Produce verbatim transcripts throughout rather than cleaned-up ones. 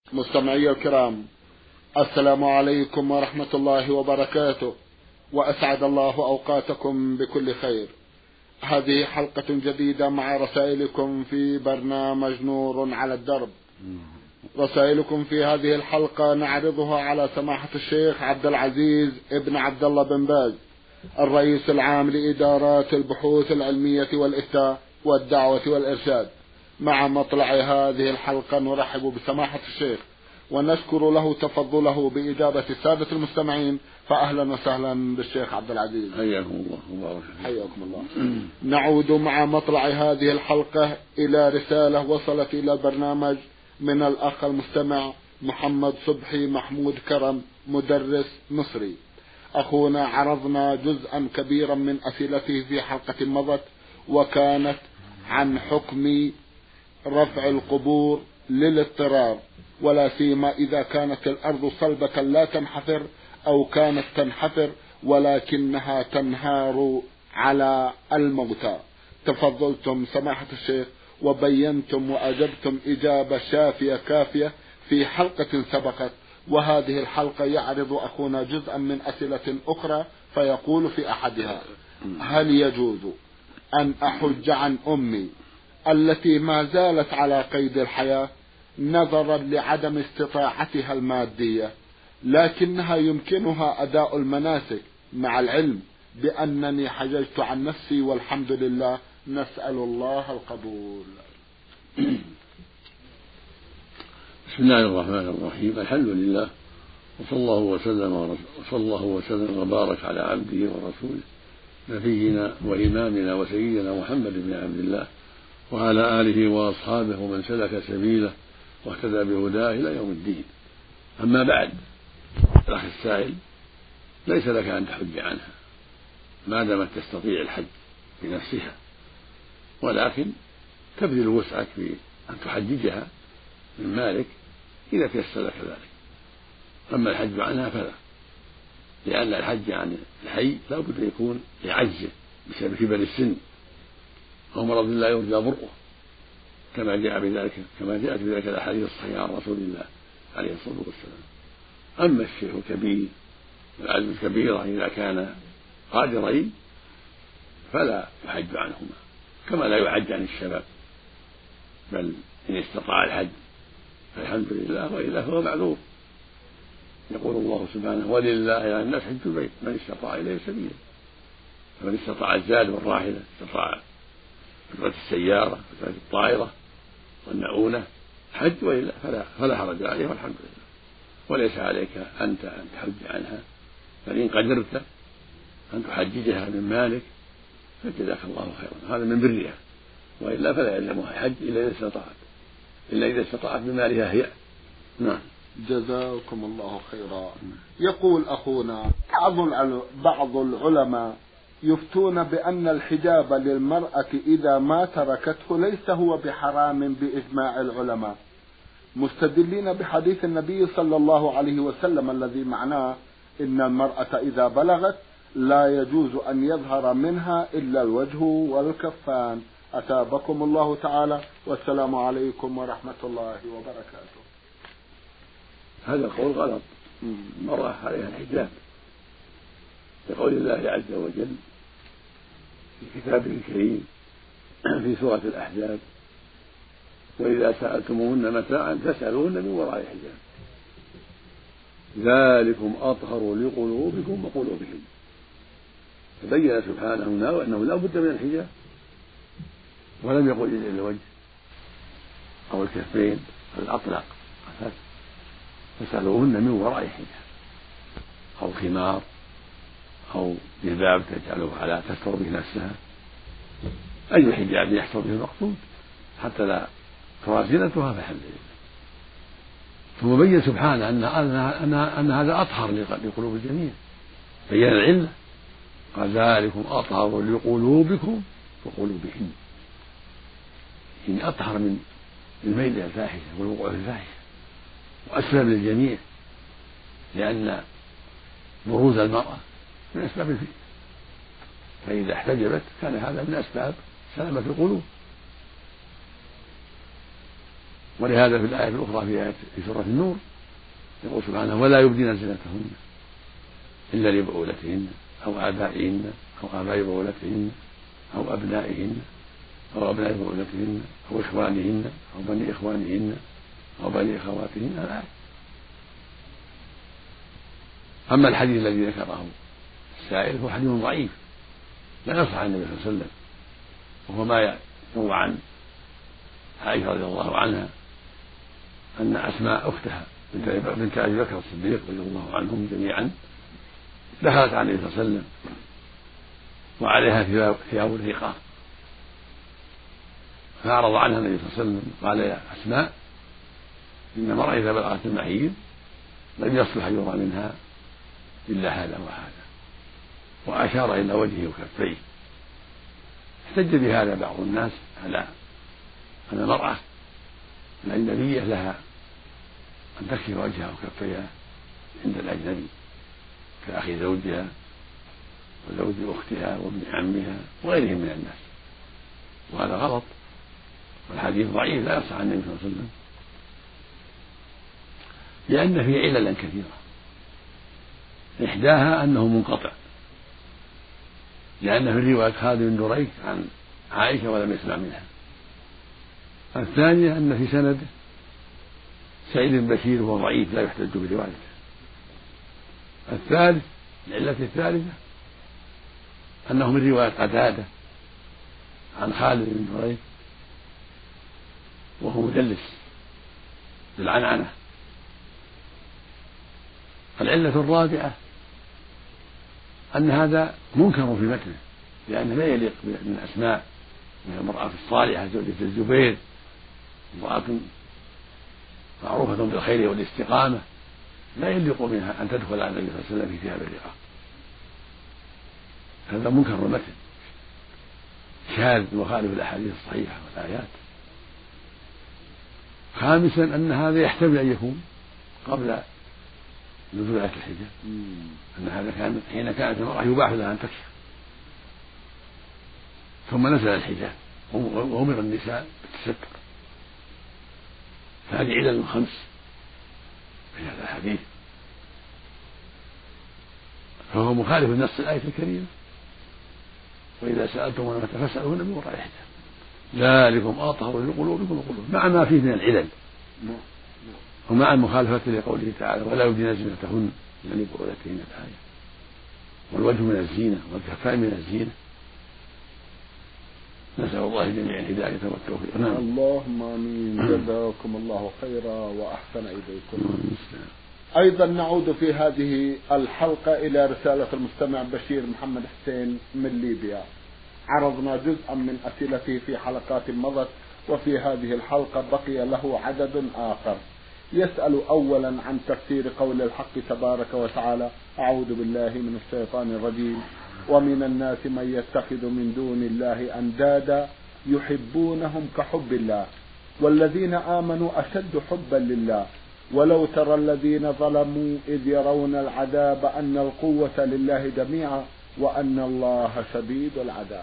مستمعي الكرام، السلام عليكم ورحمة الله وبركاته، وأسعد الله أوقاتكم بكل خير. هذه حلقة جديدة مع رسائلكم في برنامج نور على الدرب. رسائلكم في هذه الحلقة نعرضها على سماحة الشيخ عبد العزيز ابن عبد الله بن باز، الرئيس العام لإدارات البحوث العلمية والإفتاء والدعوة والإرشاد. مع مطلع هذه الحلقة نرحب بسماحة الشيخ ونشكر له تفضله بإجابة السادة المستمعين، فأهلا وسهلا بالشيخ عبد العزيز. حياكم الله وبارك فيكم. حياكم الله. نعود مع مطلع هذه الحلقة إلى رسالة وصلت إلى البرنامج من الأخ المستمع محمد صبحي محمود كرم، مدرس مصري. أخونا عرضنا جزءا كبيرا من أسئلته في حلقة مضت، وكانت عن حكم رفع القبور للاضطرار، ولا سيما إذا كانت الأرض صلبة لا تنحفر، أو كانت تنحفر ولكنها تنهار على الموتى. تفضلتم سماحة الشيخ وبينتم وأجبتم إجابة شافية كافية في حلقة سبقت، وهذه الحلقة يعرض أخونا جزءا من أسئلة أخرى، فيقول في أحدها: هل يجوز أن أحج عن أمي التي ما زالت على قيد الحياة نظرا لعدم استطاعتها المادية، لكنها يمكنها أداء المناسك، مع العلم بأنني حججت عن نفسي والحمد لله، نسأل الله القبول. بسم الله الرحمن الرحيم. الحمد لله، وصلى الله وسلم وصلى الله وسلم وبارك على عبده ورسوله نبينا وإمامنا وسيدنا محمد بن عبد الله وعلى آله وأصحابه ومن سلك سبيله واهتدى بهداه إلى يوم الدين. أما بعد، الأخ السائل، ليس لك أن تحج عنها ما دامت تستطيع الحج بنفسها، ولكن تبذل وسعك في أن تحججها من مالك إذا تيسر لك ذلك. أما الحج عنها فلا، لأن الحج عن الحي لا بد أن يكون لعجزه بسبب كبر السن أو مرض لا يرجى برؤه، كما جاء بذلك كما جاءت بذلك الأحاديث الصحيحة عن رسول الله عليه الصلاة والسلام. أما الشيخ الكبير والعجز الكبيرة إذا كان قادرين فلا يحج عنهما، كما لا يحج عن الشباب، بل إن استطاع الحج فالحمد لله، وإلا فهو معذور. يقول الله سبحانه: ولله على الناس حج البيت من استطاع إليه سبيلا. فمن استطاع الزاد والراحلة، استطاع فكرة السيارة، فكرة الطائرة والمؤونة حج، وإلا فلا, فلا حرج عليه والحمد لله. وليس عليك أنت أن تحج عنها، فإن قدرت أن تحججها من مالك فجزاك الله خيرا، هذا من برها، وإلا فلا يلزمها حج إلا إذا استطاعت إلا إذا استطاعت بمالها هي. نعم. جزاكم الله خيرا. يقول أخونا: بعض العلماء يفتون بأن الحجاب للمرأة إذا ما تركته ليس هو بحرام بإجماع العلماء، مستدلين بحديث النبي صلى الله عليه وسلم الذي معناه: إن المرأة إذا بلغت لا يجوز أن يظهر منها إلا الوجه والكفان. أثابكم الله تعالى، والسلام عليكم ورحمة الله وبركاته. هذا القول غلط. المرأة عليها الحجاب لقول الله عز وجل في كتابه الكريم في سورة الأحزاب: وإذا سألتموهن متاعا فاسألوهن من وراء حجاب ذلكم أطهر لقلوبكم وقلوبهم. فبين سبحانه هنا أنه لا بد من الحجاب، ولم يقل إلا الوجه أو الكفين، الأطلق. فاسألوهن من وراء حجاب، أو خمار، أو جلباب تجعله على تستر به نفسها، أي حجاب يحصل به المقصود حتى لا ترى زينتها فالحمد لله. ثم بين سبحانه أن, أن, أن هذا أطهر لقلوب الجميع، بين العلة، قال: ذلكم أطهر لقلوبكم وقلوبهم، إن أطهر من الميل إلى الفاحشة والوقوع في الفاحشة، وأسلم للجميع، لأن بروز المرأة من أسباب الفتنة، فإذا احتجبت كان هذا من أسباب سلامة القلوب. ولهذا في الآية الأخرى في آية في سورة النور يقول سبحانه ولا يبدين زينتهن إلا لبعولتهن أو آبائهن أو آباء بعولتهن أو أبنائهن أو أبناء بعولتهن أو إخوانهن أو بني إخوانهن أو بني أخواتهن الآية. أما الحديث الذي ذكره السائل هو حديث ضعيف لا يصح عن النبي صلى الله عليه وسلم، وهو ما يروى عن عائشة رضي الله عنها أن أسماء أختها بنت أبي بكر الصديق رضي الله عنهم جميعا دخلت على النبي صلى الله عليه وسلم وعليها ثياب الرقاق، فأعرض عنها النبي صلى الله عليه وسلم قال يا أسماء إن المرأة إذا بلغت المحيض لم يصلح يرى منها إلا هذا وهذا، وأشار إلى وجهه وكفيه. احتج بهذا بعض الناس على أن المرأة الأجنبية لها أن تكشف وجهها وكفيها عند الأجنبي كأخي زوجها وزوج أختها وابن عمها وغيرهم من الناس، وهذا غلط، والحديث ضعيف لا يصح عن النبي صلى الله عليه وسلم، لأن فيه عللا كثيرة، إحداها أنه منقطع، لأن في رواية خالد بن دريك عن عائشة ولم يسمع منها. الثانية أن في سنده سعيد بن بشير وهو ضعيف لا يحتج بروايته. الثالث العلة الثالثة أنه من رواية قتادة عن خالد بن دريك وهو مدلس بالعنعنة. العلة الرابعة أن هذا منكر في متنه، لأنه لا يليق من أسماء من المرأة الصالحة زوجة الزبير، امرأة معروفة بالخير والاستقامة، لا يليق منها أن تدخل على النبي صلى الله عليه وسلم في ثياب الرقاق، هذا منكر المتن شاذ وخالف الأحاديث الصحيحة والآيات. خامسا أن هذا يحتمل أن يكون قبل نزول آية الحجاب، أن هذا كان حين كانت المرأة يباح لها أن تكشف، ثم نزل الحجاب وأمر النساء بالتستر، فهذه علل خمس في هذا الحديث، فهو مخالف لنص الآية الكريمة وإذا سألتموهن فاسألوهن من وراء الحجاب ذلكم أطهر لقلوبكم وقلوبكم، مع ما فيه من العلل ومع المخالفة لقوله تعالى ولا يبدين زينتهن إلا لبعولتهن الآية، والوجه من الزينة والكفان من الزينة. نسأل الله جميع الهداية والتوفيق. نعم. اللهم آمين. جزاكم الله خيرا وأحسن إليكم. أيضا نعود في هذه الحلقة إلى رسالة المستمع بشير محمد حسين من ليبيا. عرضنا جزءا من أسئلته في حلقات مضت، وفي هذه الحلقة بقي له عدد آخر. يسأل أولا عن تفسير قول الحق تبارك وتعالى أعوذ بالله من الشيطان الرجيم ومن الناس من يتخذ من دون الله أندادا يحبونهم كحب الله والذين آمنوا أشد حبا لله ولو ترى الذين ظلموا إذ يرون العذاب أن القوة لله جميعا وأن الله شديد العذاب.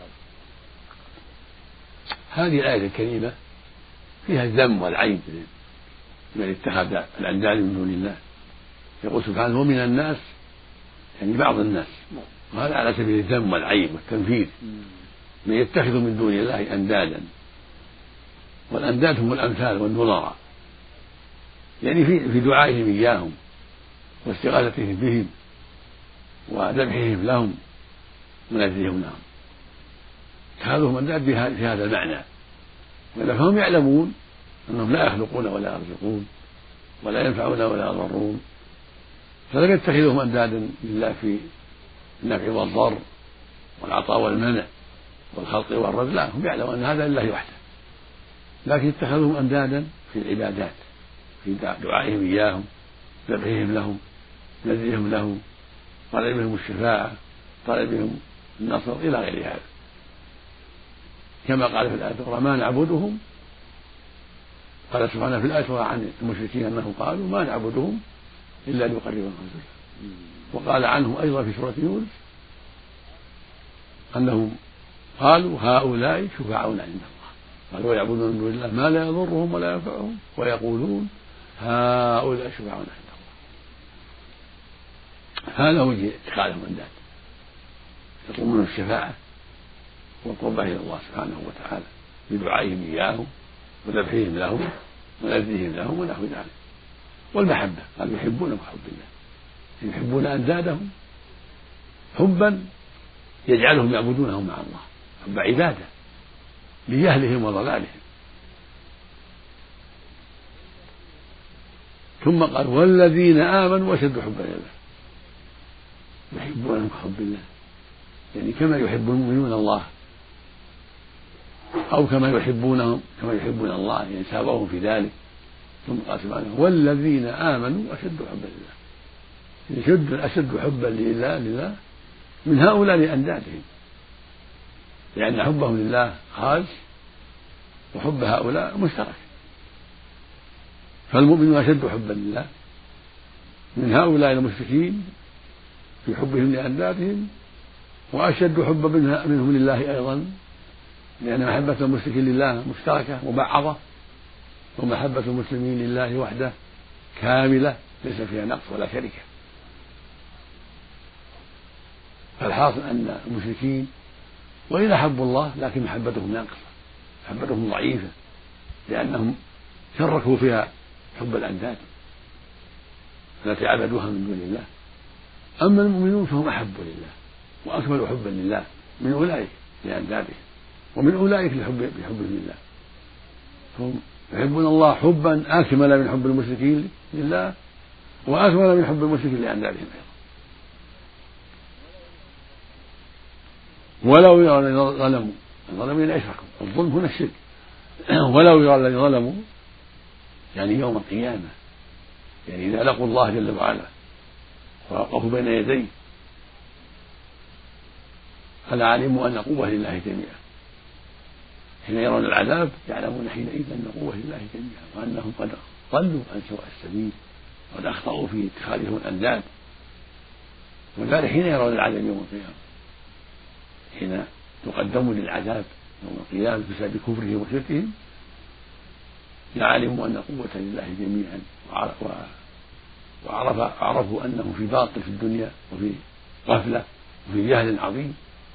هذه الآية الكريمة فيها الذم والعيب من اتخذ الأنداد من دون الله. يقول سبحانه ومن الناس يعني بعض الناس، وهذا على سبيل الذم والعيب والتنفير، من يتخذ من دون الله أندادا، والأنداد هم الأمثال والنظراء، يعني في في دعائهم إياهم واستغاثتهم بهم وذبحهم لهم ونذرهم لهم، اتخاذهم أنداد في هذا المعنى، ولكنهم يعلمون أنهم لا يخلقون ولا يرزقون ولا ينفعون ولا يضرون، فلم يتخذهم أندادا لله في النفع والضر والعطاء والمنع والخلق والرزق، لا، هم يعلمون أن هذا لله وحده، لكن اتخذهم أندادا في العبادات، في دعائهم إياهم، ذبحهم لهم، نذرهم لهم، طلبهم الشفاعة، طلبهم النصر إلى غير هذا، كما قال في الآية الأخرى ما نعبدهم، قال سبحانه في الآية الأخرى عن المشركين أنهم قالوا ما نعبدهم إلا ليقربونا إلى، وقال عنهم أيضا في سورة يونس أنهم قالوا هؤلاء شفعاؤنا عند الله، قال ويعبدون من دون الله ما لا يضرهم ولا ينفعهم ويقولون هؤلاء شفعاؤنا عند الله. هذا وجه اتخاذهم أنداد، يطلبون الشفاعة والقربة إلى الله سبحانه وتعالى بدعائهم إياهم وذبحهم لهم ونذرهم لهم ونحو ذلك. والمحبة قال يحبونهم حب الله، يحبون أندادهم حبا يجعلهم يعبدونهم مع الله، حب عبادة لجهلهم وضلالهم. ثم قال والذين آمنوا أشد حبا لله، يحبونهم كحب الله، يعني كما يحب المؤمنون الله أو كما يحبونهم كما يحبون الله، يعني سابقهم في ذلك. ثم قال سبحانه والذين آمنوا أشد حبا لله، يشد أشد حبا لله لله من هؤلاء لأندادهم، لأن حبهم لله خالص وحب هؤلاء مشترك. فالمؤمنون أشد حبا لله من هؤلاء المشركين في حبهم لأندادهم، وأشد حبا منهم لله أيضا، لأن محبة المشركين لله مشتركة مبعضة، ومحبة المسلمين لله وحده كاملة ليس فيها نقص ولا شركة. فالحاصل أن المشركين وإن أحبوا الله لكن محبتهم ناقصة، محبتهم ضعيفة، لأنهم شركوا فيها حب الأنداد التي عبدوها من دون الله. أما المؤمنون فهم أحب لله وأكمل حبا لله من أولئك لأندادهم، ومن أولئك لحبهم لله. هم يحبون الله حبا أكمل من حب المشركين لله، وأكمل من حب المشركين لأندادهم أيضا. ولو يرى الذين ظلموا، الظلم يعني أشركوا، الظلم هنا الشرك. ولو يرى الذين ظلموا يعني يوم القيامة، يعني إذا لقوا الله جل وعلا ووقفوا بين يديه فلعلموا أن قوة لله جميعا. حين يرون العذاب يعلمون حينئذ أن قوة لله جميعا، وأنهم قد ضلوا عن سواء السبيل وقد أخطأوا في اتخاذهم الأنداد. وذلك حين يرون العذاب يوم القيامة، حين تقدموا للعذاب يوم القيامة بسبب كفرهم وشركهم يعلموا أن قوة لله جميعا، وعرف عرفوا أنهم في باطل في الدنيا وفي غفلة وفي جهل عظيم،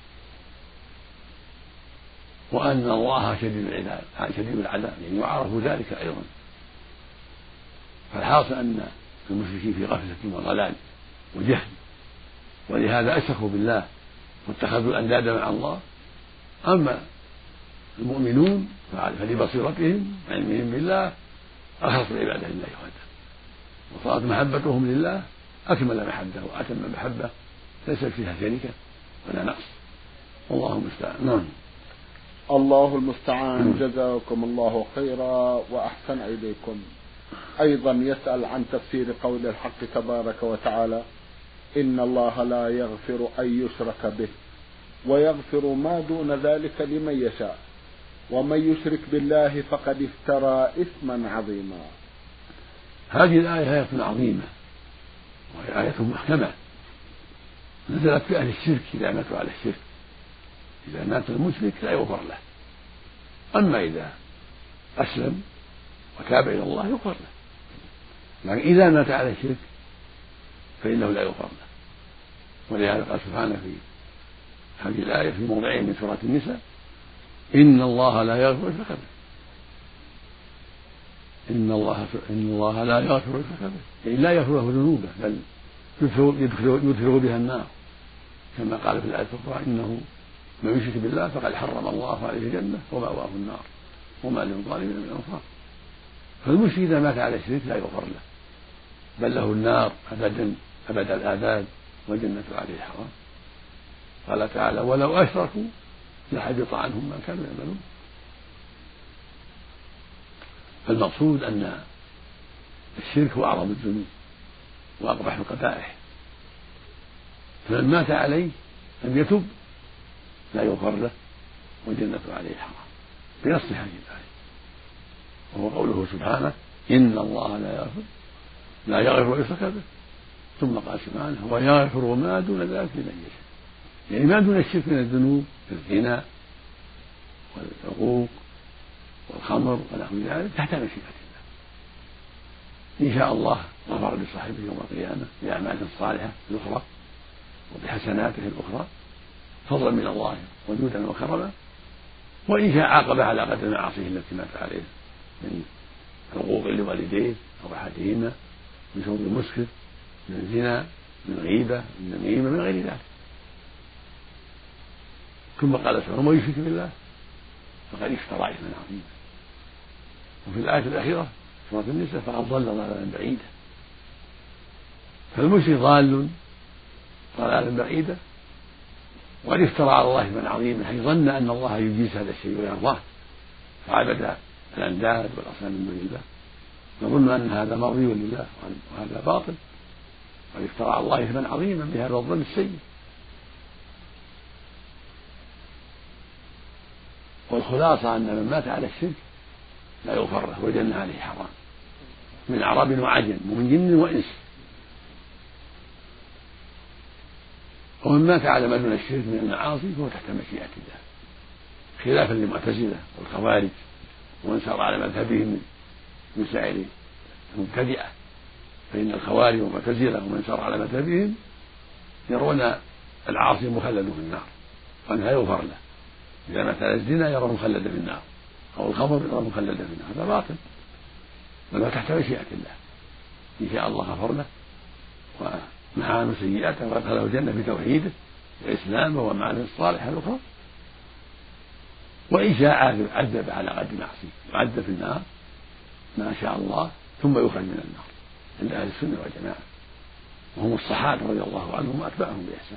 وأن الله شديد العذاب شديد العذاب يعني وعرفوا ذلك أيضا. فالحاصل أن المشركين في غفلة وضلال وجهل، ولهذا أشركوا بالله واتخذوا الأنداد مع الله. أما المؤمنون فلبصيرتهم علمهم بالله أخلصوا العبادة لله وحده، وصارت محبتهم لله أكمل محبة وأتم محبة ليس فيها شركة ولا نقص، والله المستعان. نعم. الله المستعان. جزاكم الله خيرا وأحسن إليكم. أيضا يسأل عن تفسير قول الحق تبارك وتعالى إن الله لا يغفر أن يشرك به ويغفر ما دون ذلك لمن يشاء ومن يشرك بالله فقد افترى إثما عظيما. هذه الآية آية عظيمة وهي آية محكمة نزلت في أهل الشرك إذا ماتوا على الشرك. إذا مات المشرك لا يغفر له، أما إذا أسلم وتاب إلى الله يغفر له، لكن إذا مات على الشرك فإنه لا يغفر له. ولهذا قال سبحانه في هذه الآية في موضعين من سورة النساء إن الله لا يغفر يشرك به، إن الله إن الله لا يغفر يشرك به، يعني لا يغفر له ذنوبه بل يدخل يدخل بها النار، كما قال في الآية الأخرى إنه من يشرك بالله فقد حرم الله عليه الجنة ومأواه النار وما للظالمين من أنصار. فالمشرك إذا مات على الشرك لا يغفر له بل له النار أبدا أبد الآباد والجنة عليه حرام. قال تعالى ولو أشركوا لحبط عنهم ما كانوا يعملون. فالمقصود أن الشرك هو أعظم الذنوب وأقبح القبائح، فمن مات عليه لم يتب لا يغفر له والجنة عليه حرام بنص هذه الآية. وهو قوله سبحانه إن الله لا يغفر لا يغفر يشرك به، ثم قال سبحانه ويغفر ما دون ذلك لمن يشاء، يعني ما دون الشرك من الذنوب كالزنا والعقوق والخمر ونحو ذلك تحت مشيئة الله. إن شاء الله غفر لصاحبه يوم القيامة بأعماله الصالحة الأخرى وبحسناته الأخرى فضلا من الله وجودا وكرما، وإن شاء عاقبه على قدر معاصيه التي مات عليه من حقوق لوالديه أو أحدهما، من شرب المسكر، من زنا، من غيبة، من نميمة، من غير ذلك. ثم قال سبحانه: ومن يشرك بالله فقد افترى إثما عظيما. وفي الآية الأخيرة سورة النساء: فقد ضل ضلالا بعيدا. فالمشرك ضال ضلالا بعيدا، وقد افترى على الله إثما عظيما، حيث ظن أن الله يجيز هذا الشيء ويرضاه فعبد الأنداد والأصنام من دون الله، يظن أن هذا مرضي لله وهذا باطل، وقد افترى على الله إثما عظيما بهذا الظن السيء. والخلاصة أن من مات على الشرك لا يغفر له والجنة عليه حرام، من أعراب وعجم ومن جن وإنس. ومن مات على ما دون الشرك من المعاصي فهو تحت مشيئة الله، خلافا للمعتزلة والخوارج ومن سار على مذهبهم من سائر المبتدئة. فإن الخوارج والمعتزلة ومن سار على مذهبهم يرون العاصي مخلد في النار وأنها يغفر له. إذا مات على الزنا يرى مخلدا في النار، أو الخمر يرى مخلدا في النار، هذا باطل، بل هو تحت مشيئة الله. إن شاء الله غفر له ومحى عنه سيئاته وأدخله الجنة بتوحيده وإسلامه وأعماله الصالحة الأخرى، وإن شاء عذب على قدر معصيته وعذب في النار ما شاء الله، ثم يخرج من النار عند أهل السنة والجماعة، وهم الصحابة رضي الله عنهم وأتباعهم بإحسان.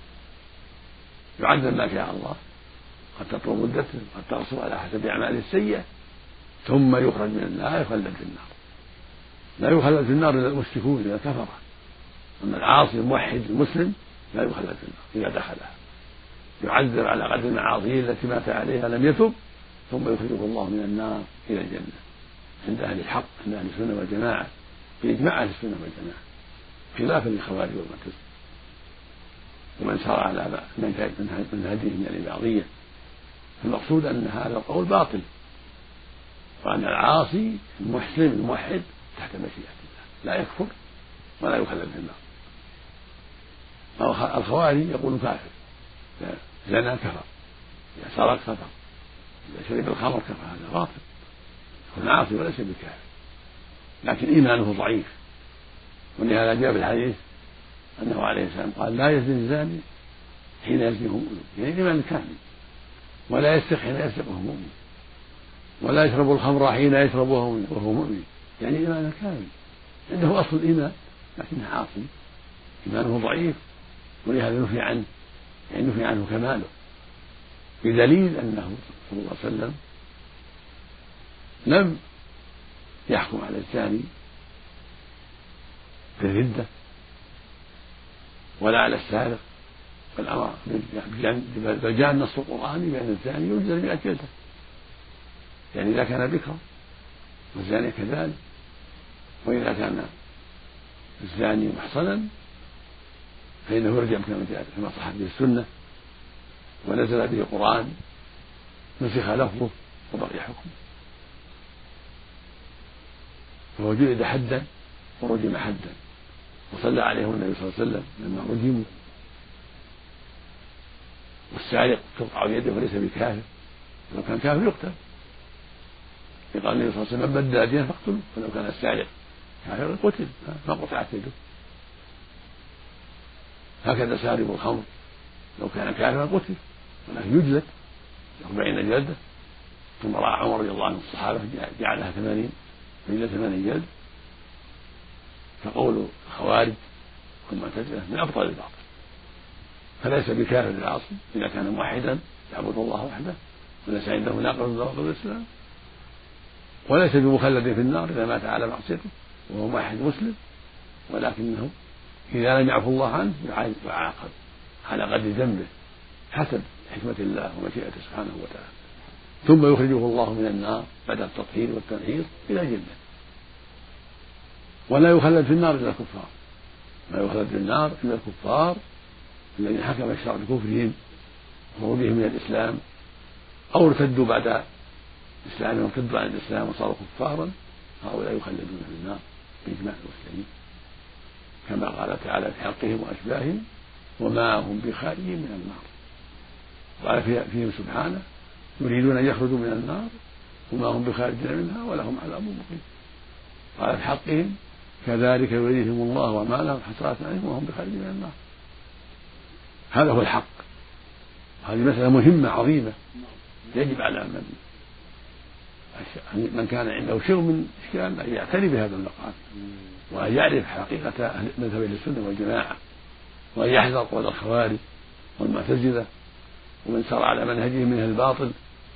يعذب ما شاء الله، قد تطول مدته قد تقصر على حسب أعماله السيئة، ثم يخرج من النار يخلد في النار. لا يخلد في النار إلا المشركون إذا كفر، أما العاصي الموحد المسلم لا يخلد في النار إذا دخلها، يعذب على قدر المعاصي التي مات عليها لم يتب، ثم يخرجه الله من النار إلى الجنة عند أهل الحق عند أهل السنة والجماعة بإجماع أهل السنة والجماعة، خلافا للخوارج والمعتزلة ومن سار على من هديهم من الإباضية. المقصود أن هذا القول باطل، وأن العاصي المحسن الموحد تحت مشيئة الله لا يكفر ولا يخلد في النار. الخوارج يقول كافر، إذا زنى كفر، إذا سرق كفر، إذا شرب الخمر كفر، هذا باطل، يكون عاصي وليس بكافر لكن إيمانه ضعيف. ولهذا جاء في الحديث أنه عليه السلام قال: لا يزني الزاني حين يزني وهو مؤمن، يعني الإيمان الكامل، ولا يسرق حين يسرق وهو مؤمن، ولا يشرب الخمر حين يشرب وهو مؤمن، يعني إيمان كامل، عنده أصل الإيمان لكنه عاصي إيمانه ضعيف، ولهذا نفي عنه يعني نفي عنه كماله، بدليل أنه صلى الله عليه وسلم لم يحكم على الزاني بالردة ولا على السارق، بل جاء النص القرآني بأن الزاني يجلد مئة جلدة، يعني إذا كان بكرا والزاني كذلك، وإذا كان الزاني محصنا فإنه يرجم كما صح به السنة ونزل به القرآن، نسخ لفظه وبقي حكمه، فهو جلد حدا ورجم حدا، وصلى عليه النبي صلى الله عليه وسلم لما رجموا. والسارق تقطع يده وليس بكافر، لو كان كافر يقتل، قال النبي صلى الله عليه وسلم: من بدل دينه فاقتلوه، فلو كان السارق كافر قتل ما قطعت يده. هكذا سارق الخمر لو كان كافرا قتل ولكن يجلد أربعين جلدة. ثم رأى عمر رضي الله عنه الصحابة جعلها ثمانين فإلى ثمانين جلد. فقول الخوارج والمعتزلة من أبطل الباطل، فليس بكافر العاصي إذا كان موحدا يعبد الله وحده وليس عنده ناقض من نواقض الإسلام، وليس بمخلد في النار إذا مات على معصيته وهو موحد مسلم، ولكنه إذا لم يعفو الله عنه يعاقب على قدر ذنبه حسب حكمة الله ومشيئته سبحانه وتعالى، ثم يخرجه الله من النار بعد التطهير والتنحير إلى الجنة. ولا يخلد في النار إلا الكفار، لا يخلد في النار إلا الكفار الذين حكم الشرع بكفرهم وخروجهم من الإسلام أو ارتدوا بعد إسلامهم ارتدوا عن الإسلام وصاروا كفارا هؤلاء يخلدون في النار بإجماع المسلمين، كما قال تعالى في حقهم وأشباههم وما هم بخارجين من النار. وقال فيهم سبحانه يريدون أن يخرجوا من النار وما هم بخارجين منها ولهم عذاب مقيم. قال في حقهم كذلك يريهم الله وما لهم حسرات عليهم وهم بخارجين من النار. هذا هو الحق. هذه مسألة مهمة عظيمة يجب على من من كان عنده شيء من إشكال أن يعتني بهذا المقام وأن يعرف حقيقة مذهب أهل السنة والجماعة، وأن يحذر قول الخوارج والمعتزلة ومن سار على منهجهم من الباطل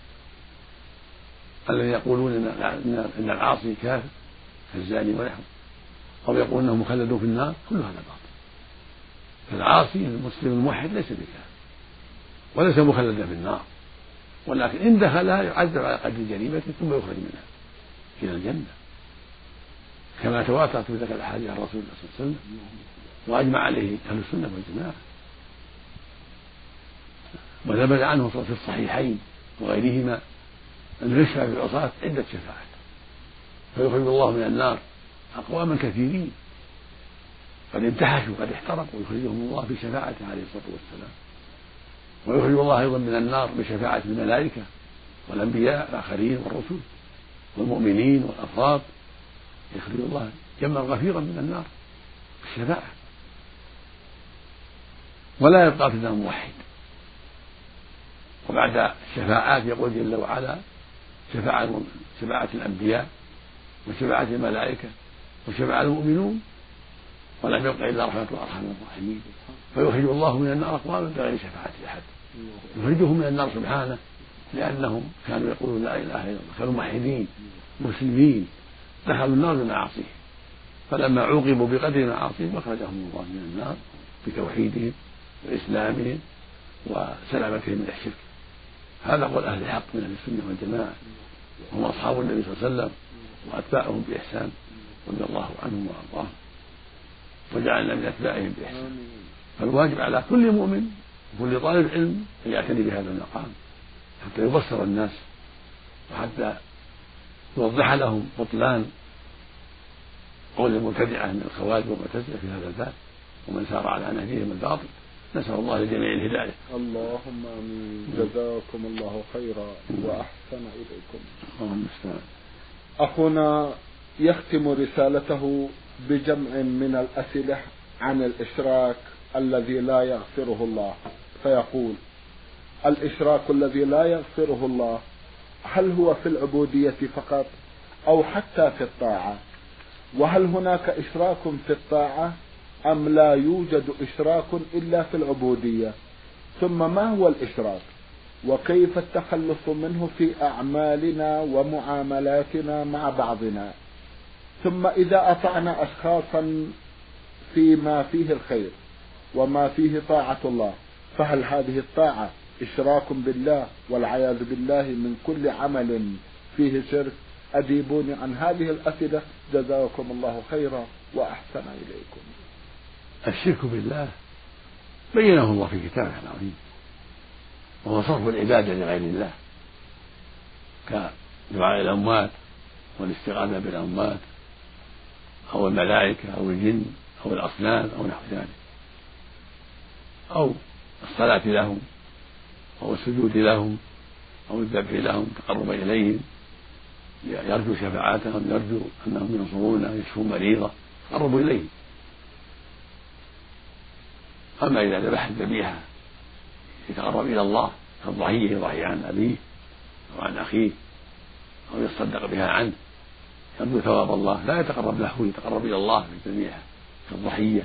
الذين يقولون إن العاصي كافر كالزاني ونحوه، أو يقولون أنه مخلد في النار. كل هذا باطل. فالعاصي المسلم الموحد ليس بكافر وليس مخلدا في النار، ولكن إن دخلها يعذب على قدر جريمته ثم يخرج منها إلى الجنة، كما تواترت بذلك الأحاديث عن رسول الله صلى الله عليه وسلم وأجمع عليه أهل السنة والجماعة. وثبت عنه في الصحيحين وغيرهما أنه يشفع في العصاة عدة شفاعات فيخرج الله من النار أقواما كثيرين قد انتحشوا قد احترقوا يخرجهم الله بشفاعته عليه الصلاة والسلام. ويخرج الله أيضا من النار بشفاعة الملائكة والأنبياء الآخرين والرسل والمؤمنين والأفراد، يخرج الله جمعا غفيرا من النار بالشفاعة. ولا يبقى في النار موحد. وبعد الشفاعات يقول جل وعلا شفاعة شفاعة الأنبياء وشفاعة الملائكة وشفاعة المؤمنون ولم يبق إلا رحمة أرحم الراحمين. فيخرج الله من النار أقواما بغير شفاعة أحد، يخرجهم من النار سبحانه لأنهم كانوا يقولون لا إله إلا الله، كانوا موحدين مسلمين دخلوا النار بمعاصيهم، فلما عوقبوا بقدر معاصيهم أخرجهم الله من النار بتوحيدهم وإسلامهم وسلامتهم من الشرك. هذا قول أهل الحق من أهل السنة والجماعة، هم أصحاب النبي صلى الله عليه وسلم وأتباعهم بإحسان رضي الله عنهم وأرضاهم وجعلنا من أتباعهم بإحسان. فالواجب على كل مؤمن وكل طالب علم أن يعتني بهذا المقام حتى يبصر الناس وحتى يوضح لهم بطلان قول المبتدعة من الخوارج والمعتزلة في هذا الباب ومن سار على نهجهم الباطل. نسأل الله لجميع الهداية. اللهم آمين. جزاكم الله خيرا وأحسن إليكم. اللهم استعان. أخونا يختم رسالته بجمع من الأسئلة عن الإشراك الذي لا يغفره الله، فيقول: الإشراك الذي لا يغفره الله هل هو في العبودية فقط أو حتى في الطاعة؟ وهل هناك إشراك في الطاعة أم لا يوجد إشراك إلا في العبودية؟ ثم ما هو الإشراك وكيف التخلص منه في أعمالنا ومعاملاتنا مع بعضنا؟ ثم إذا أطعنا أشخاصا فيما فيه الخير وما فيه طاعة الله فهل هذه الطاعة إشراك بالله والعياذ بالله من كل عمل فيه شرك؟ أجيبوني عن هذه الأسئلة جزاكم الله خيرا وأحسن إليكم. الشرك بالله بينه الله في كتابه العظيم، وهو صرف العبادة لغير الله كدعاء الأموات والاستغاثة بالأموات أو الملائكة أو الجن أو الأصنام أو نحو ذلك، أو الصلاة لهم أو السجود لهم أو الذبح لهم تقرب إليهم، يرجو شفاعتهم، يرجو أنهم ينصرونه يشفون مريضة تقرب إليهم. أما إذا ذبح الذبيحة يتقرب إلى الله كالضحية يضحي عن أبيه أو عن أخيه أو يتصدق بها عنه يرجو ثواب الله، لا يتقرب له، يتقرب إلى الله بالذبيحة كالضحية،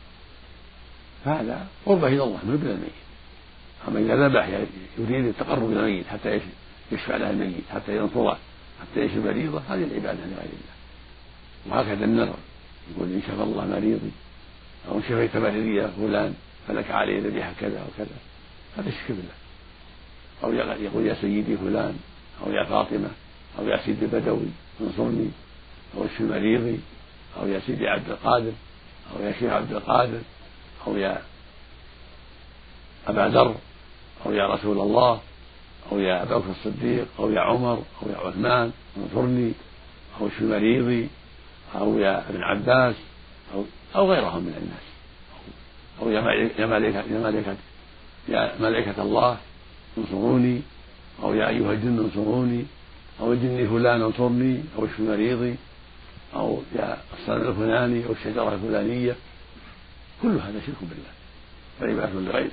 فهذا قربة إلى الله من الميت. أما إذا ذبح يريد التقرب إلى الميت حتى يشفع له الميت، حتى ينصره، حتى يشفي مريضه، هذه العبادة لغير الله. وهكذا النذر يقول: إن شفى الله مريضي أو إن شفيت مريضي يا فلان فلك علي ذبيحة كذا وكذا، هذا الشرك بالله. أو يقول: يا سيدي فلان أو يا فاطمة أو يا سيدي بدوي انصرني أو اشف مريضي، أو يا سيدي عبد القادر أو يا شيخ عبد القادر أو يا أبا ذر أو يا رسول الله أو يا أبا بكر الصديق أو يا عمر أو يا عثمان انصرني، أو اشف مريضي، أو يا ابن عباس، أو أو غيرهم من الناس، أو يا ملائكة يا ملائكة يا ملائكة الله انصروني، أو يا أيها الجن انصروني، أو الجن فلان انصرني، أو اشف مريضي، أو يا الصنم الفلاني أو الشجرة الفلانية. كل هذا شرك بالله وعبادة لغيره.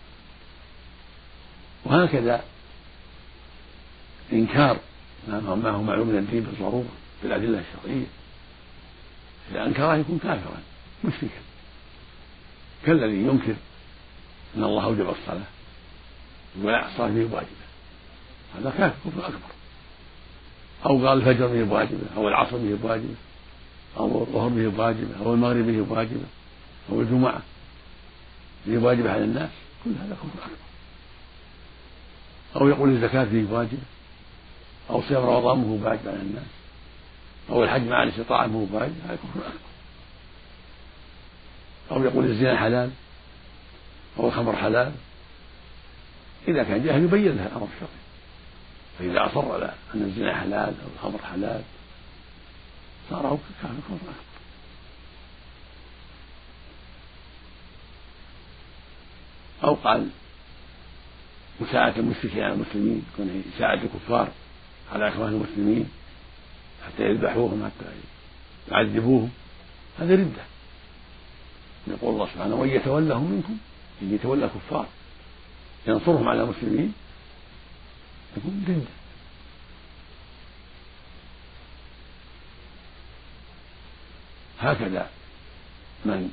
وهكذا إنكار ما هو معلوم من الدين بالضرورة بالأدلة الشرعية، إذا أنكره يكون كافرا مشركا، كالذي ينكر أن الله أوجب الصلاة ولا الصلاة به واجبة، هذا كافر كفر أكبر. أو قال الفجر به واجبة، أو العصر به واجبة، أو الظهر به واجبة، أو المغرب به واجبة، أو الجمعة به واجبة على الناس، كل هذا كفر أكبر. أو يقول الزكاة به واجبة، أو صيام رمضان به واجب على الناس، أو الحج مع الاستطاعة به واجب، هذا كفر أكبر. أو يقول الزنا حلال أو الخمر حلال، إذا كان جاهل يبين له الأمر الشرعي، فإذا أصر على أن الزنا حلال أو الخمر حلال صار هو كافر كفر أكبر. أو قال مساعدة المشركين على المسلمين، كونه يساعد الكفار على إخوان المسلمين حتى يذبحوهم حتى يعذبوهم، هذا ردة. يقول الله سبحانه وإن يتولهم منكم، إن يتولى الكفار ينصرهم على المسلمين يكون ردة. هكذا من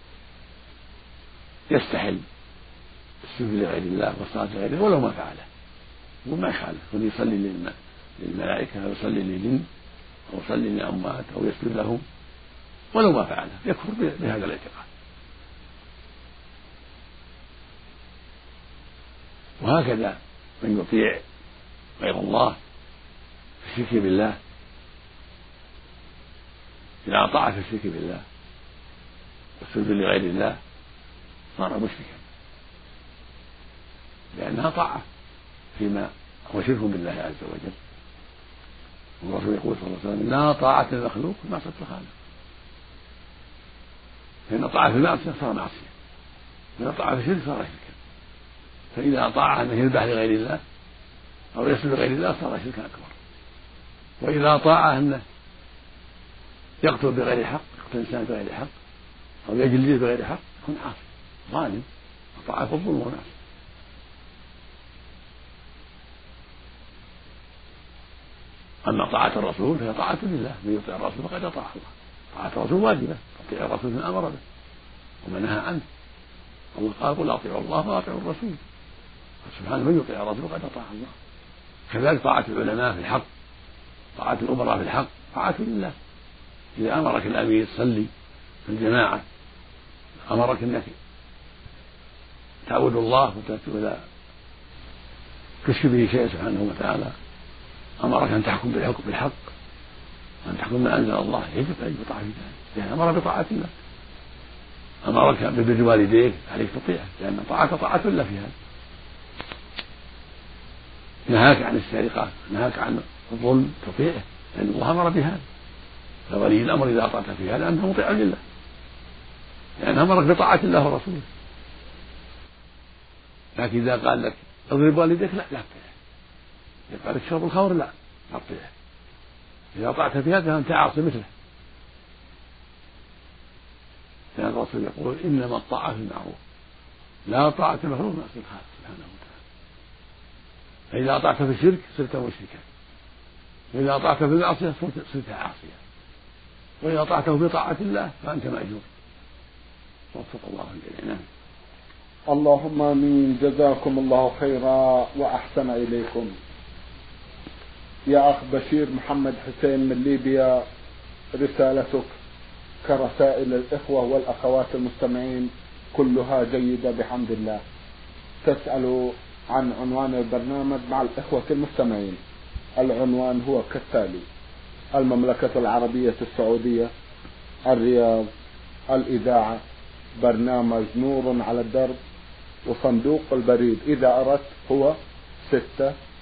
يستحل السجود لغير الله والصلاة لغيره ولو ما فعله وما يخالف، فليصلي للملائكة أو يصلي للجن أو يصلي للأموات أو يسجد لهم ولو ما فعله، يكفر بهذا الاعتقاد. وهكذا من يطيع غير الله في الشرك بالله، إذا أطاع في الشرك بالله والسجود لغير الله صار مشركا، لأنها طاعة فيما هو شرك بالله عز وجل. والرسول يقول صلى الله عليه وسلم لا طاعة للمخلوق في معصية الخالق، فإن طاعة في المعصية صار معصية، وإن طاعة في الشرك صار شركا. فإذا أطاع أنه يذبح لغير الله أو يسجد لغير الله صار شركا أكبر. وإذا أطاع أنه يقتل بغير حق، يقتل الإنسان بغير حق أو يجلد بغير حق يكون عاصي ظالم، أطاع في الظلم والمعصية. أما طاعة الرسول فهي طاعة لله، من يطيع الرسول فقد أطاع الله. طاعة الرسول واجبة، تطيع الرسول من أمر به ومن نهى عنه. الله قال قل أطيعوا الله وأطيعوا الرسول، سبحانه من يطيع الرسول فقد أطاع الله. كذلك طاعة العلماء في الحق، طاعة الأمراء في الحق طاعة لله. إذا أمرك الأمير صلي في الجماعة، أمرك أنك تعبد الله ولا تشرك به شيء سبحانه وتعالى، أمرك أن تحكم بالحكم بالحق وأن تحكم ما أنزل الله، يجب أن يطاع في ذلك، لأن أمر بطاعة الله. أمرك ببر والديك عليك تطيعه، لأن طاعة طاعة الله في هذا. نهاك عن السرقة، نهاك عن الظلم تطيعه، لأن الله أمر بهذا. فولي الأمر إذا أطعت في هذا أنت مطيع لله، لأن أمرك بطاعة الله ورسوله. لكن إذا قال لك اضرب والديك لا لا تطيعه، إذا قال لك شرب الخمر لا لا تطيعه. إذا أطعت في هذا فأنت عاصي مثله، لأن الرسول يقول إنما الطاعة في المعروف لا طاعة المخلوق في معصية الخالق سبحانه وتعالى. فإذا أطعت في الشرك صرت مشركا، وإذا أطعت في المعصية صرت عاصيا، وإذا أطعته في طاعة الله فأنت مأجور. وفق الله الجميع. اللهم آمين. جزاكم الله خيرا وأحسن إليكم. يا أخ بشير محمد حسين من ليبيا، رسالتك كرسائل الإخوة والأخوات المستمعين كلها جيدة بحمد الله. تسأل عن عنوان البرنامج مع الإخوة المستمعين. العنوان هو كالتالي: المملكة العربية السعودية، الرياض، الإذاعة، برنامج نور على الدرب، وصندوق البريد إذا أردت هو ستة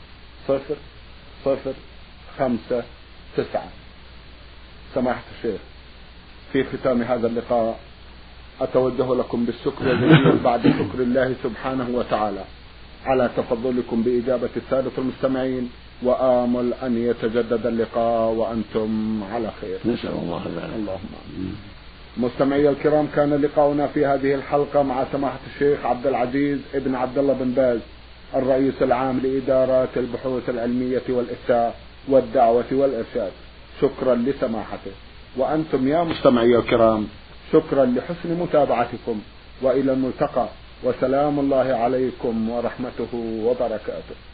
صفر صفر خمسة تسعة. سماحة الشيخ، في ختام هذا اللقاء أتوجه لكم بالشكر الجزيل بعد شكر الله سبحانه وتعالى على تفضلكم بإجابة السادة المستمعين، وآمل أن يتجدد اللقاء وأنتم على خير. نسأل الله ذلك. اللهم آمين. مستمعي الكرام، كان لقاؤنا في هذه الحلقة مع سماحة الشيخ عبد العزيز ابن عبد الله بن باز، الرئيس العام لإدارات البحوث العلمية والإفتاء والدعوة والإرشاد. شكرا لسماحته. وأنتم يا مستمعي الكرام، شكرا لحسن متابعتكم، وإلى الملتقى، وسلام الله عليكم ورحمته وبركاته.